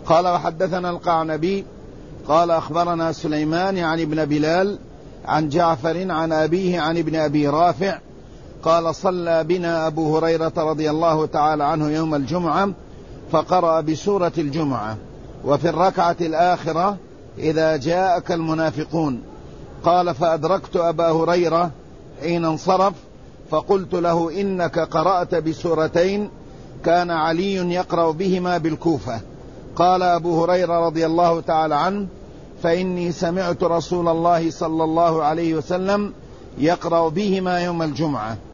قال وحدثنا القعنبي قال أخبرنا سليمان عن ابن بلال عن جعفر عن أبيه عن ابن أبي رافع قال صلى بنا أبو هريرة رضي الله تعالى عنه يوم الجمعة فقرأ بسورة الجمعة وفي الركعة الآخرة إذا جاءك المنافقون. قال فأدركت أبا هريرة حين انصرف فقلت له إنك قرأت بسورتين كان علي يقرأ بهما بالكوفة. قال أبو هريرة رضي الله تعالى عنه فإني سمعت رسول الله صلى الله عليه وسلم يقرأ بهما يوم الجمعة.